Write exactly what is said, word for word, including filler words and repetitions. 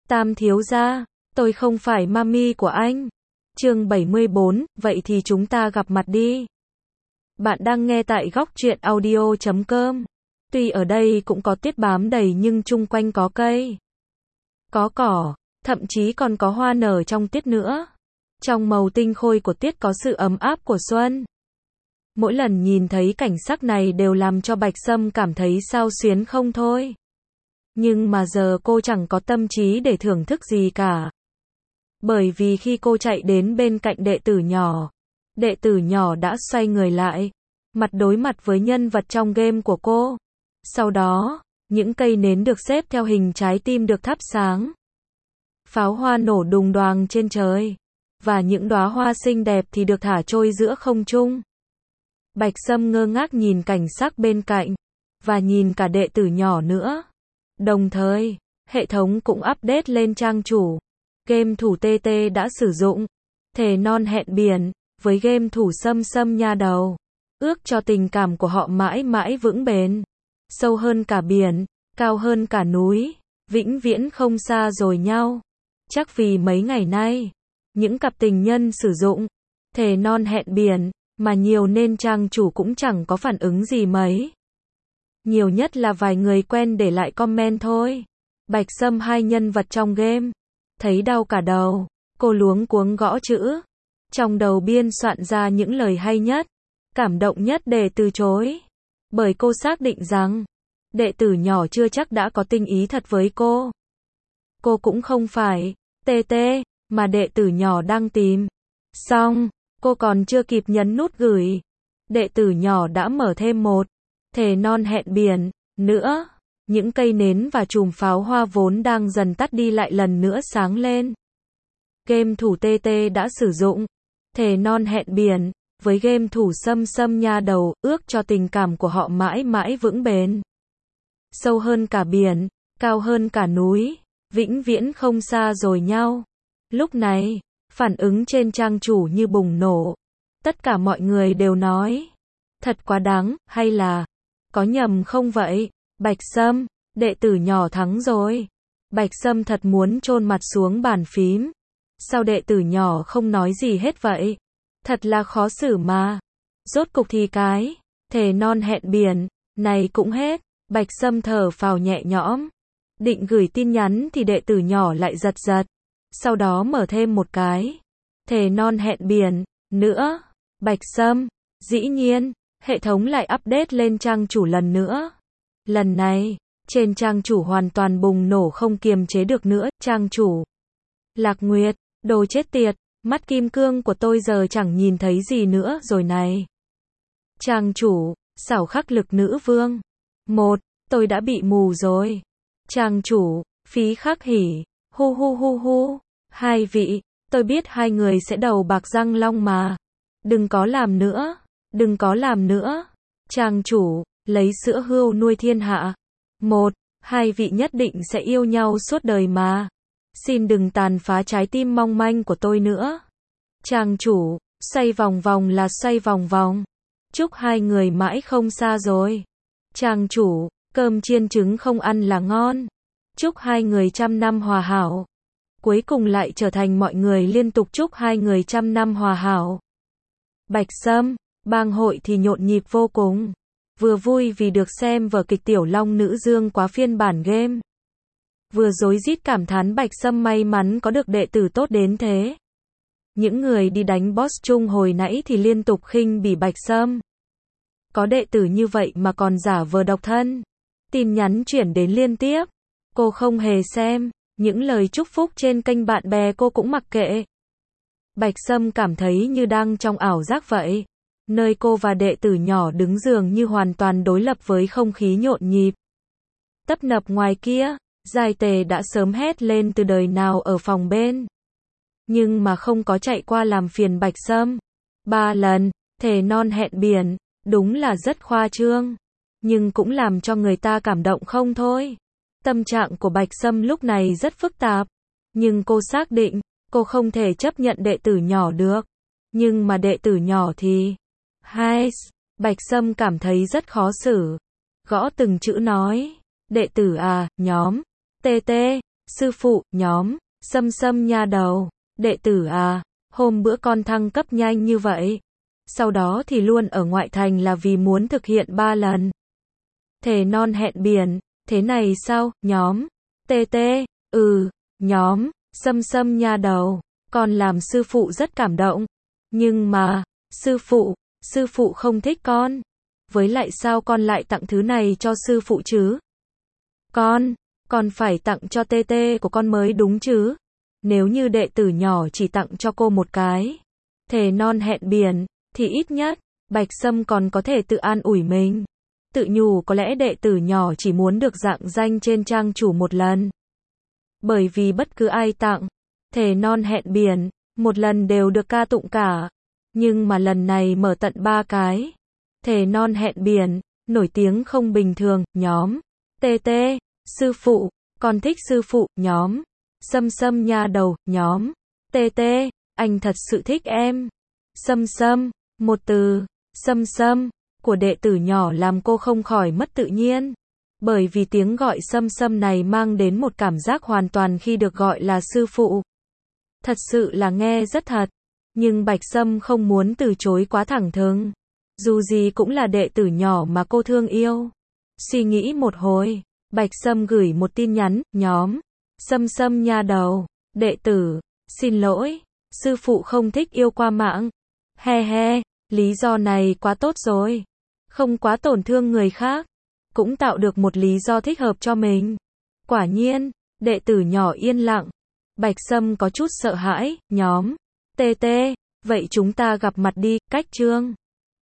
Tam thiếu gia, tôi không phải mami của anh. Chương bảy mươi bốn, vậy thì chúng ta gặp mặt đi. Bạn đang nghe tại góc truyện audio chấm com. Tuy ở đây cũng có tuyết bám đầy nhưng chung quanh có cây, có cỏ, thậm chí còn có hoa nở trong tuyết nữa. Trong màu tinh khôi của tuyết có sự ấm áp của xuân. Mỗi lần nhìn thấy cảnh sắc này đều làm cho Bạch Sâm cảm thấy xao xuyến không thôi. Nhưng mà giờ cô chẳng có tâm trí để thưởng thức gì cả. Bởi vì khi cô chạy đến bên cạnh đệ tử nhỏ, đệ tử nhỏ đã xoay người lại, mặt đối mặt với nhân vật trong game của cô. Sau đó, những cây nến được xếp theo hình trái tim được thắp sáng. Pháo hoa nổ đùng đoàng trên trời, và những đóa hoa xinh đẹp thì được thả trôi giữa không trung. Bạch Sâm ngơ ngác nhìn cảnh sắc bên cạnh, và nhìn cả đệ tử nhỏ nữa. Đồng thời, hệ thống cũng update lên trang chủ. Game thủ tê tê đã sử dụng thề non hẹn biển với game thủ Sâm Sâm nha đầu. Ước cho tình cảm của họ mãi mãi vững bền, sâu hơn cả biển, cao hơn cả núi, vĩnh viễn không xa rời nhau. Chắc vì mấy ngày nay, những cặp tình nhân sử dụng thề non hẹn biển mà nhiều nên trang chủ cũng chẳng có phản ứng gì mấy. Nhiều nhất là vài người quen để lại comment thôi. Bạch Sâm hai nhân vật trong game, thấy đau cả đầu, cô luống cuống gõ chữ. Trong đầu biên soạn ra những lời hay nhất, cảm động nhất để từ chối. Bởi cô xác định rằng, đệ tử nhỏ chưa chắc đã có tình ý thật với cô. Cô cũng không phải tê tê mà đệ tử nhỏ đang tìm. Xong, cô còn chưa kịp nhấn nút gửi, đệ tử nhỏ đã mở thêm một thề non hẹn biển nữa. Những cây nến và chùm pháo hoa vốn đang dần tắt đi lại lần nữa sáng lên. Game thủ tê tê đã sử dụng thề non hẹn biển với game thủ Sâm Sâm nha đầu, ước cho tình cảm của họ mãi mãi vững bền, sâu hơn cả biển, cao hơn cả núi, vĩnh viễn không xa rời nhau. Lúc này, phản ứng trên trang chủ như bùng nổ. Tất cả mọi người đều nói, thật quá đáng, hay là có nhầm không vậy? Bạch Sâm, đệ tử nhỏ thắng rồi. Bạch Sâm thật muốn chôn mặt xuống bàn phím. Sao đệ tử nhỏ không nói gì hết vậy? Thật là khó xử mà. Rốt cục thì cái thề non hẹn biển này cũng hết. Bạch Sâm thở phào nhẹ nhõm, định gửi tin nhắn thì đệ tử nhỏ lại giật giật. Sau đó mở thêm một cái thề non hẹn biển nữa. Bạch Sâm, dĩ nhiên, hệ thống lại update lên trang chủ lần nữa. Lần này, trên trang chủ hoàn toàn bùng nổ không kiềm chế được nữa. Trang chủ Lạc Nguyệt, đồ chết tiệt, mắt kim cương của tôi giờ chẳng nhìn thấy gì nữa rồi này. Trang chủ xảo khắc lực nữ vương. Một, tôi đã bị mù rồi. Trang chủ phí khắc hỉ, hu hu hu hu. Hai vị, tôi biết hai người sẽ đầu bạc răng long mà. Đừng có làm nữa, đừng có làm nữa. Trang chủ lấy sữa hươu nuôi thiên hạ. Một, hai vị nhất định sẽ yêu nhau suốt đời mà. Xin đừng tàn phá trái tim mong manh của tôi nữa. Trang chủ, xoay vòng vòng là xoay vòng vòng. Chúc hai người mãi không xa rồi. Trang chủ, cơm chiên trứng không ăn là ngon. Chúc hai người trăm năm hòa hảo. Cuối cùng lại trở thành mọi người liên tục chúc hai người trăm năm hòa hảo. Bạch Sâm, bang hội thì nhộn nhịp vô cùng. Vừa vui vì được xem vở kịch Tiểu Long Nữ Dương quá phiên bản game. Vừa rối rít cảm thán Bạch Sâm may mắn có được đệ tử tốt đến thế. Những người đi đánh boss chung hồi nãy thì liên tục khinh bỉ Bạch Sâm. Có đệ tử như vậy mà còn giả vờ độc thân. Tin nhắn chuyển đến liên tiếp. Cô không hề xem. Những lời chúc phúc trên kênh bạn bè cô cũng mặc kệ. Bạch Sâm cảm thấy như đang trong ảo giác vậy. Nơi cô và đệ tử nhỏ đứng dường như hoàn toàn đối lập với không khí nhộn nhịp. Tấp nập ngoài kia, Giai Tề đã sớm hét lên từ đời nào ở phòng bên. Nhưng mà không có chạy qua làm phiền Bạch Sâm. Ba lần, thề non hẹn biển, đúng là rất khoa trương. Nhưng cũng làm cho người ta cảm động không thôi. Tâm trạng của Bạch Sâm lúc này rất phức tạp. Nhưng cô xác định, cô không thể chấp nhận đệ tử nhỏ được. Nhưng mà đệ tử nhỏ thì... Hai, Bạch Sâm cảm thấy rất khó xử. Gõ từng chữ nói. Đệ tử à, nhóm. tê tê, sư phụ, nhóm, Sâm Sâm nha đầu, đệ tử à, hôm bữa con thăng cấp nhanh như vậy. Sau đó thì luôn ở ngoại thành là vì muốn thực hiện ba lần. Thề non hẹn biển, thế này sao, nhóm, tê tê, ừ, nhóm, Sâm Sâm nha đầu, con làm sư phụ rất cảm động. Nhưng mà, sư phụ, sư phụ không thích con. Với lại sao con lại tặng thứ này cho sư phụ chứ? Con, con phải tặng cho tê tê của con mới đúng chứ? Nếu như đệ tử nhỏ chỉ tặng cho cô một cái, thề non hẹn biển, thì ít nhất, Bạch Sâm còn có thể tự an ủi mình. Tự nhủ có lẽ đệ tử nhỏ chỉ muốn được dạng danh trên trang chủ một lần. Bởi vì bất cứ ai tặng, thề non hẹn biển, một lần đều được ca tụng cả. Nhưng mà lần này mở tận ba cái. Thề non hẹn biển, nổi tiếng không bình thường, nhóm. tê tê, sư phụ, con thích sư phụ, nhóm. Sâm Sâm nha đầu, nhóm. tê tê, anh thật sự thích em. Sâm Sâm, một từ, Sâm Sâm, của đệ tử nhỏ làm cô không khỏi mất tự nhiên. Bởi vì tiếng gọi Sâm Sâm này mang đến một cảm giác hoàn toàn khi được gọi là sư phụ. Thật sự là nghe rất thật. Nhưng Bạch Sâm không muốn từ chối quá thẳng thừng. Dù gì cũng là đệ tử nhỏ mà cô thương yêu. Suy nghĩ một hồi, Bạch Sâm gửi một tin nhắn, nhóm. Sâm Sâm nha đầu, đệ tử, xin lỗi, sư phụ không thích yêu qua mạng. He he, lý do này quá tốt rồi. Không quá tổn thương người khác. Cũng tạo được một lý do thích hợp cho mình. Quả nhiên, đệ tử nhỏ yên lặng. Bạch Sâm có chút sợ hãi, nhóm. tê tê, vậy chúng ta gặp mặt đi, cách chương.